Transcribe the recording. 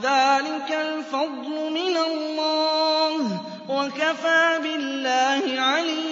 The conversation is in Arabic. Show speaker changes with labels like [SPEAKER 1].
[SPEAKER 1] ذَٰلِكَ الْفَضْلُ مِنَ اللَّهِ ۚ وَكَفَىٰ بِاللَّهِ عَلِيمًا.